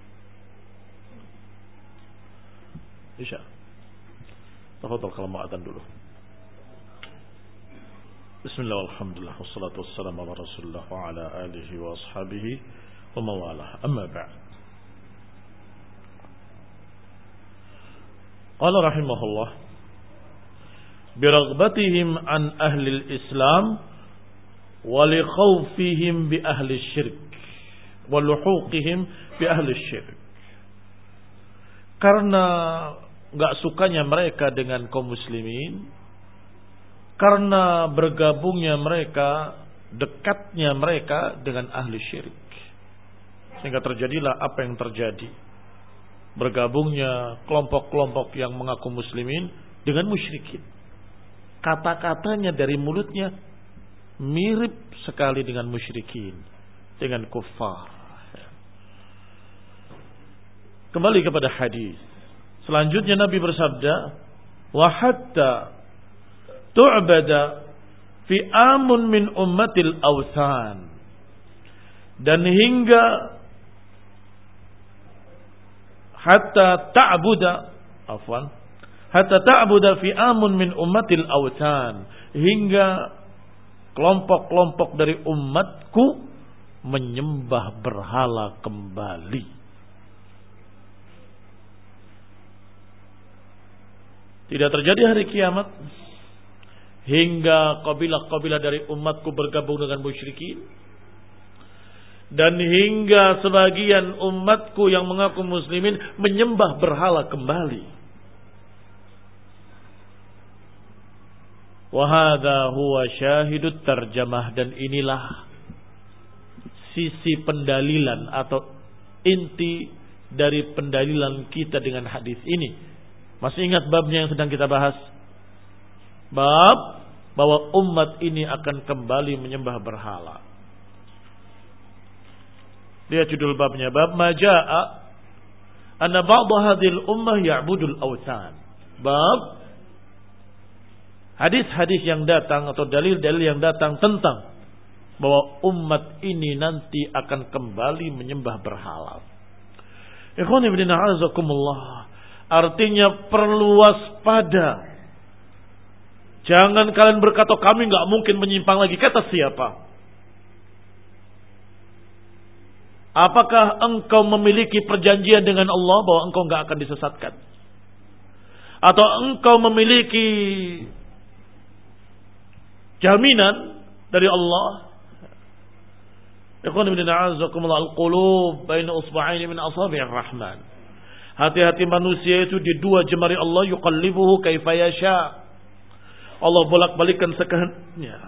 Isya. Tafadhal kalau mau adzan dulu. Bismillah, alhamdulillah, wassalatu wassalamu ala rasulillah wa ala alihi wa ashabihi wa mawalah. Amma ba'd. Qala rahimahullah, biraghbatihim an ahli al-islam wa li khawfihim bi ahli syirk wa luhuqihim bi ahli syirk. Karena enggak sukanya mereka dengan kaum muslimin, karena bergabungnya mereka, dekatnya mereka dengan ahli syirik, sehingga terjadilah apa yang terjadi. Bergabungnya kelompok-kelompok yang mengaku muslimin dengan musyrikin. Kata-katanya dari mulutnya mirip sekali dengan musyrikin, dengan kuffar. Kembali kepada hadis. Selanjutnya Nabi bersabda, wa hatta tu'bada fi amun min ummatil awthan, dan hingga hatta ta'buda afwan hatta ta'buda fi amun min ummatil awthan, hingga kelompok-kelompok dari umatku menyembah berhala kembali. Tidak terjadi hari kiamat hingga kabilah-kabilah dari umatku bergabung dengan musyrikin, dan hingga sebagian umatku yang mengaku muslimin menyembah berhala kembali. Wa hadza huwa syahidut tarjamah, dan inilah sisi pendalilan atau inti dari pendalilan kita dengan hadis ini. Masih ingat babnya yang sedang kita bahas? Bab bahwa umat ini akan kembali menyembah berhala. Lihat judul babnya, bab maja'a anna ba'd hadhil ummah ya'budul awthan. Bab hadis-hadis yang datang atau dalil-dalil yang datang tentang bahwa umat ini nanti akan kembali menyembah berhala. Ikhwan ibn a'azakumullah, artinya perlu waspada. Jangan kalian berkata kami enggak mungkin menyimpang lagi. Kata siapa? Apakah engkau memiliki perjanjian dengan Allah bahwa engkau enggak akan disesatkan? Atau engkau memiliki jaminan dari Allah? Ikhwan ibn a'azakumullah, al-qulub baina usba'aini min asabi'ir rahman. Hati-hati manusia itu di dua jemari Allah, yuqallibuhu kaifa yasha. Allah bolak-balikkan sekehendaknya.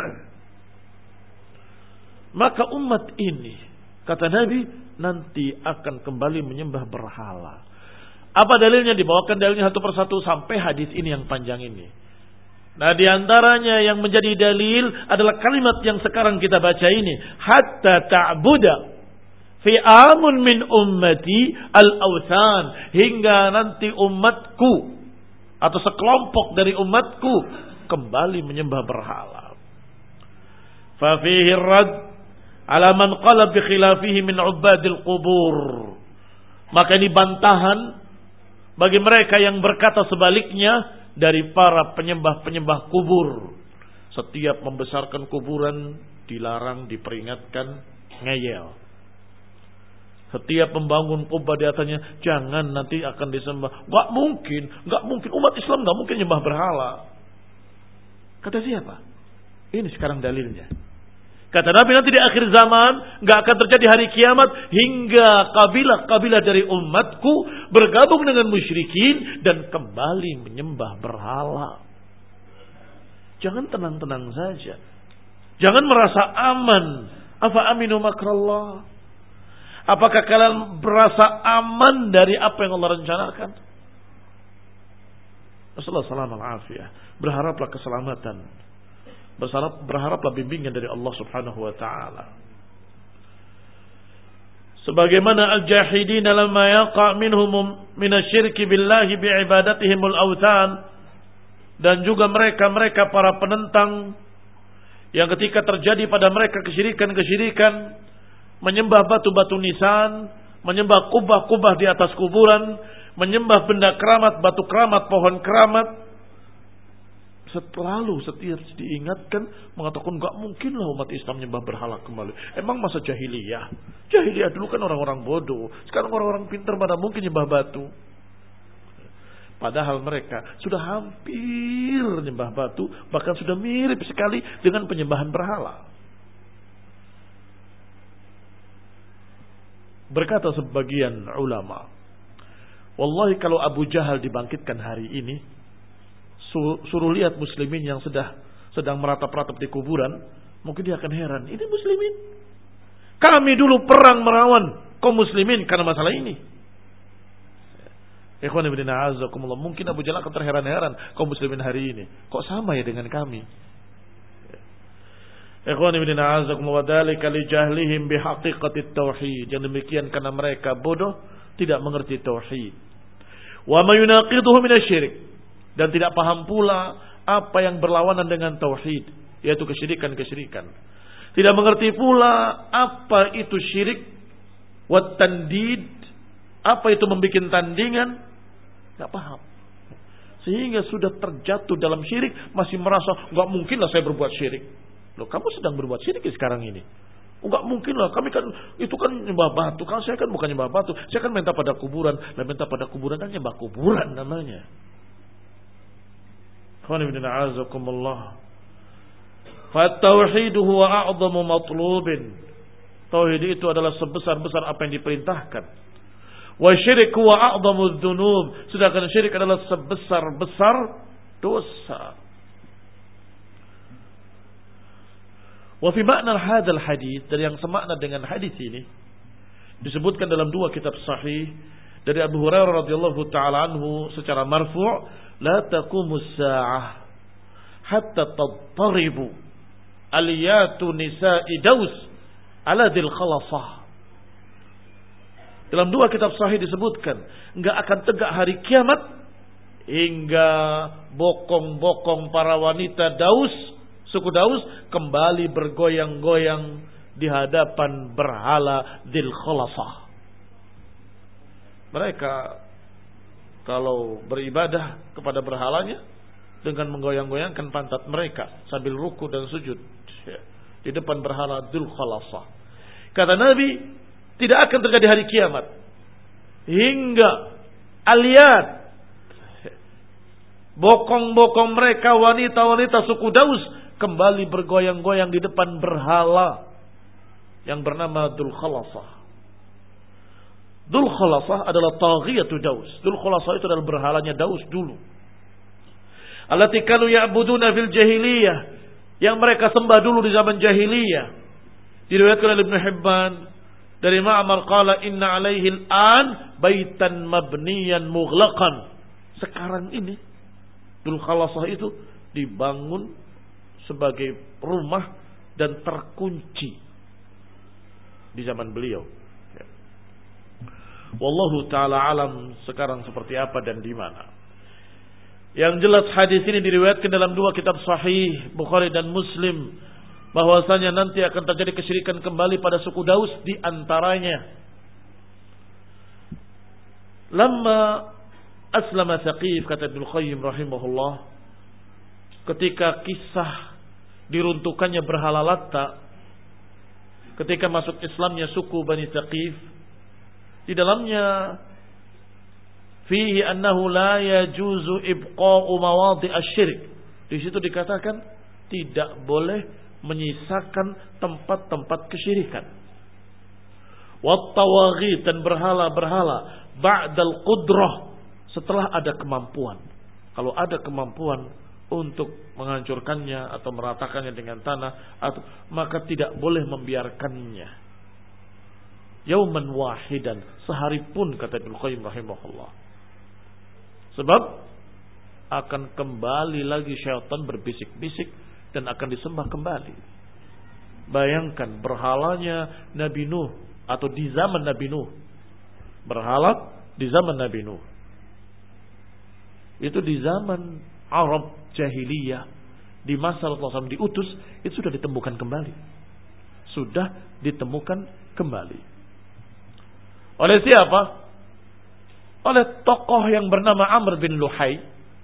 Maka umat ini, kata Nabi, nanti akan kembali menyembah berhala. Apa dalilnya? Dibawakan dalilnya satu persatu sampai hadis ini yang panjang ini. Nah, di antaranya yang menjadi dalil adalah kalimat yang sekarang kita baca ini, hatta ta'buda fi amun min ummati al-awthan, hingga nanti umatku atau sekelompok dari umatku kembali menyembah berhala. Fa fihi rad ala man qala bi khilafihi min ubadil qubur. Maka ini bantahan bagi mereka yang berkata sebaliknya dari para penyembah-penyembah kubur. Setiap membesarkan kuburan dilarang, diperingatkan, ngeyel. Setiap membangun kubah di atasnya, jangan nanti akan disembah. Gak mungkin, gak mungkin. Umat Islam gak mungkin nyembah berhala. Kata siapa? Ini sekarang dalilnya. Kata Nabi, nanti di akhir zaman gak akan terjadi hari kiamat hingga kabilah-kabilah dari umatku bergabung dengan musyrikin dan kembali menyembah berhala. Jangan tenang-tenang saja. Jangan merasa aman. Afa aminu makrallah? Apakah kalian berasa aman dari apa yang Allah rencanakan? Rasulullah sallallahu alaihi wasallam berharaplah keselamatan. Berharaplah bimbingan dari Allah Subhanahu wa taala. Sebagaimana al-jahidin lamma yaqa' minhum min asy-syirki billahi bi'ibadatihimul awthan, dan juga mereka-mereka para penentang yang ketika terjadi pada mereka kesyirikan-kesyirikan, menyembah batu-batu nisan, menyembah kubah-kubah di atas kuburan, menyembah benda keramat, batu keramat, pohon keramat, selalu setiap diingatkan mengatakan enggak mungkinlah umat Islam menyembah berhala kembali. Emang masa jahiliyah? Jahiliyah dulu kan orang-orang bodoh. Sekarang orang-orang pintar mana mungkin nyembah batu. Padahal mereka sudah hampir menyembah batu, bahkan sudah mirip sekali dengan penyembahan berhala. Berkata sebagian ulama, wallahi kalau Abu Jahal dibangkitkan hari ini, suruh lihat muslimin yang sedang sedang meratap-ratap di kuburan, mungkin dia akan heran. Ini muslimin. Kami dulu perang melawan kaum muslimin karena masalah ini. Ikhwan ibn a'azakumullah, mungkin Abu Jahal akan terheran-heran kaum muslimin hari ini. Kok sama ya dengan kami? Ikhwan ibn a'azakumullah, dzalika li jahlihim bihaqiqatit tauhid. Yang demikian karena mereka bodoh, tidak mengerti tauhid. Wa ma yunaqiduhu minasyirik. Dan tidak paham pula apa yang berlawanan dengan tauhid, yaitu kesyirikan-kesyirikan. Tidak mengerti pula apa itu syirik, wat tandid, apa itu membikin tandingan, tidak paham. Sehingga sudah terjatuh dalam syirik, masih merasa enggak mungkinlah saya berbuat syirik. Loh, kamu sedang berbuat syirik sekarang ini. Enggak mungkinlah, kami kan itu kan nyembah batu, kan saya kan bukan nyembah batu, saya kan minta pada kuburan, lah minta pada kuburan kan nyembah kuburan namanya. Fa-tauhid huwa a'zamu matlubin. Tauhid itu adalah sebesar-besar apa yang diperintahkan. Wa syirik huwa a'zamu dzunub. Sedangkan syirik adalah sebesar-besar dosa. Wa fi makna hadzal hadits, dari yang semakna dengan hadis ini, disebutkan dalam dua kitab sahih dari Abu Hurairah radhiyallahu taala anhu secara marfu', la taqumus sa'ah hatta tadtaribu aliyatu nisa'i daus ala dzil khalasah. Dalam dua kitab sahih disebutkan, enggak akan tegak hari kiamat hingga bokong-bokong para wanita Daus, suku Daus kembali bergoyang-goyang di hadapan berhala Dzul Khalafah. Mereka kalau beribadah kepada berhalanya dengan menggoyang-goyangkan pantat mereka sambil ruku dan sujud di depan berhala Dzul Khalafah. Kata Nabi, tidak akan terjadi hari kiamat hingga aliyat, bokong-bokong mereka, wanita-wanita suku Daus kembali bergoyang-goyang di depan berhala yang bernama Dzul Khalafah. Dzul Khalafah adalah taghiyatu Daus. Dzul Khalafah itu adalah berhalanya Daus dulu. Allati kanu ya'buduna fil jahiliyah, yang mereka sembah dulu di zaman jahiliyah. Diriwayatkan oleh Ibnu Hibban dari Ma'mar qala inna alaihi al-an baitan mabniyan mughlaqan. Sekarang ini Dzul Khalafah itu dibangun sebagai rumah dan terkunci di zaman beliau. Wallahu ta'ala alam sekarang seperti apa dan di mana. Yang jelas hadis ini diriwayatkan dalam dua kitab sahih Bukhari dan Muslim, bahwasanya nanti akan terjadi kesyirikan kembali pada suku Daus di antaranya. Lamma aslama Tsaqif, kata Ibnu Qayyim rahimahullah, ketika kisah diruntuhkannya berhala Latta, ketika masuk Islamnya suku Bani Tsaqif, di dalamnya fihi annahu la yajuzu ibqa'u mawadi' asy-syirk. Di situ dikatakan tidak boleh menyisakan tempat-tempat kesyirikan. Wat tawaghit, dan berhala-berhala ba'dal qudrah, setelah ada kemampuan. Kalau ada kemampuan untuk menghancurkannya atau meratakannya dengan tanah, atau maka tidak boleh membiarkannya. Yauman wahidan, sehari pun, kata Ibnu Qayyim rahimahullah. Sebab akan kembali lagi syaitan berbisik-bisik dan akan disembah kembali. Bayangkan berhalanya Nabi Nuh atau di zaman Nabi Nuh. Berhala di zaman Nabi Nuh. Itu di zaman Arab jahiliyah, di masa Rasulullah shallallahu alaihi wasallam diutus, itu sudah ditemukan kembali. Sudah ditemukan kembali. Oleh siapa? Oleh tokoh yang bernama Amr bin Luhai,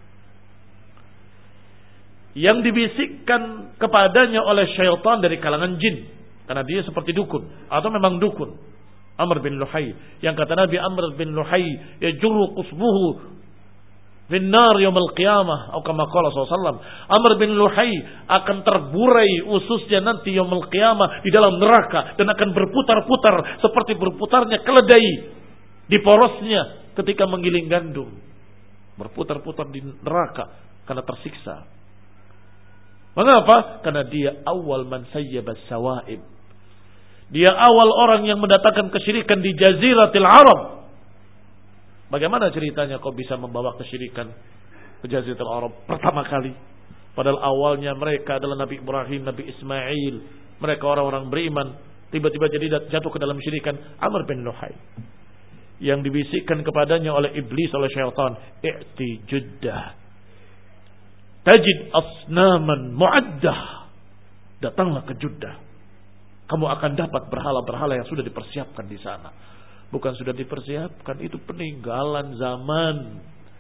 yang dibisikkan kepadanya oleh syaitan dari kalangan jin, karena dia seperti dukun atau memang dukun. Amr bin Luhai, yang kata Nabi, Amr bin Luhai yajurru qusbuhu fin nar yaumil qiyamah, atau kama qala sallallahu alaihi wasallam, Amr bin Luhai akan terburai ususnya nanti yaumil qiyamah di dalam neraka dan akan berputar-putar seperti berputarnya keledai di porosnya ketika menggiling gandum. Berputar-putar di neraka karena tersiksa. Mengapa? Karena dia awal man sayyabas sawaib. Dia awal orang yang mendatangkan kesyirikan di Jaziratil Arab. Bagaimana ceritanya kok bisa membawa kesyirikan ke Jaziratul Arab pertama kali? Padahal awalnya mereka adalah Nabi Ibrahim, Nabi Ismail. Mereka orang-orang beriman. Tiba-tiba jadi jatuh ke dalam syirikan. Amr bin Luhai, yang dibisikkan kepadanya oleh iblis, oleh syaitan, i'ti Juddah tajid asnaman mu'addah. Datanglah ke Juddah, kamu akan dapat berhala-berhala yang sudah dipersiapkan di sana. Bukan sudah dipersiapkan, itu peninggalan zaman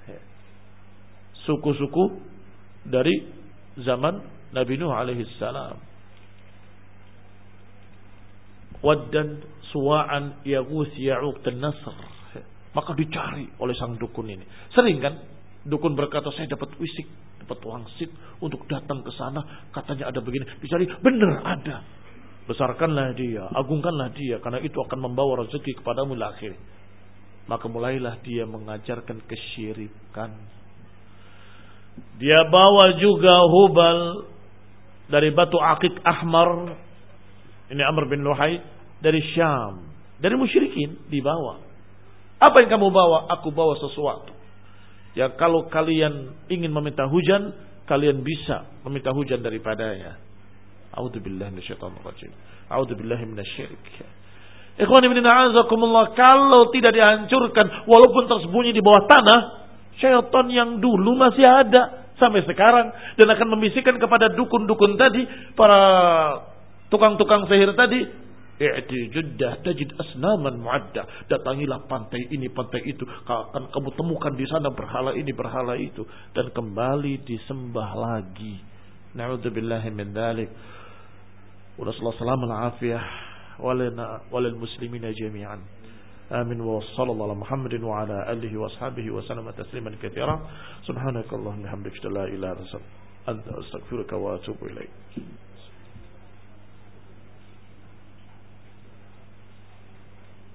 suku-suku dari zaman Nabi Nuh alaihi salam. Waddan suwa'an yaghus ya'uq dan nasr. Maka dicari oleh sang dukun ini. Sering kan dukun berkata, saya dapat wisik, dapat wangsit untuk datang ke sana, katanya ada begini. Dicari, benar ada. Besarkanlah dia, agungkanlah dia, karena itu akan membawa rezeki kepadamu akhir. Maka mulailah dia mengajarkan kesyirikan. Dia bawa juga Hubal dari batu akik ahmar. Ini Amr bin Luhai dari Syam, dari musyrikin dibawa. Apa yang kamu bawa? Aku bawa sesuatu. Ya, kalau kalian ingin meminta hujan, kalian bisa meminta hujan daripadanya. A'udzubillahi minasyaitonir rajim. A'udzubillahi minasyirik. Ikhwan ibn a'azakumullah, kalau tidak dihancurkan walaupun tersembunyi di bawah tanah, syaitan yang dulu masih ada sampai sekarang dan akan membisikkan kepada dukun-dukun tadi, para tukang-tukang sihir tadi, i'ti Jeddah tajid asnaman mu'addah. Datangilah pantai ini, pantai itu, akan kamu temukan di sana berhala ini, berhala itu, dan kembali disembah lagi. Na'udzubillahi min dzalik. Wa sallallahu alaihi afiyah walana walil muslimina jami'an. Amin wa sallallahu ala Muhammadin wa ala alihi wa ashabihi wa sallama tasliman katsira. Subhanakallahumma hamdaka la ilaha illa anta astaghfiruka wa atubu ilaik.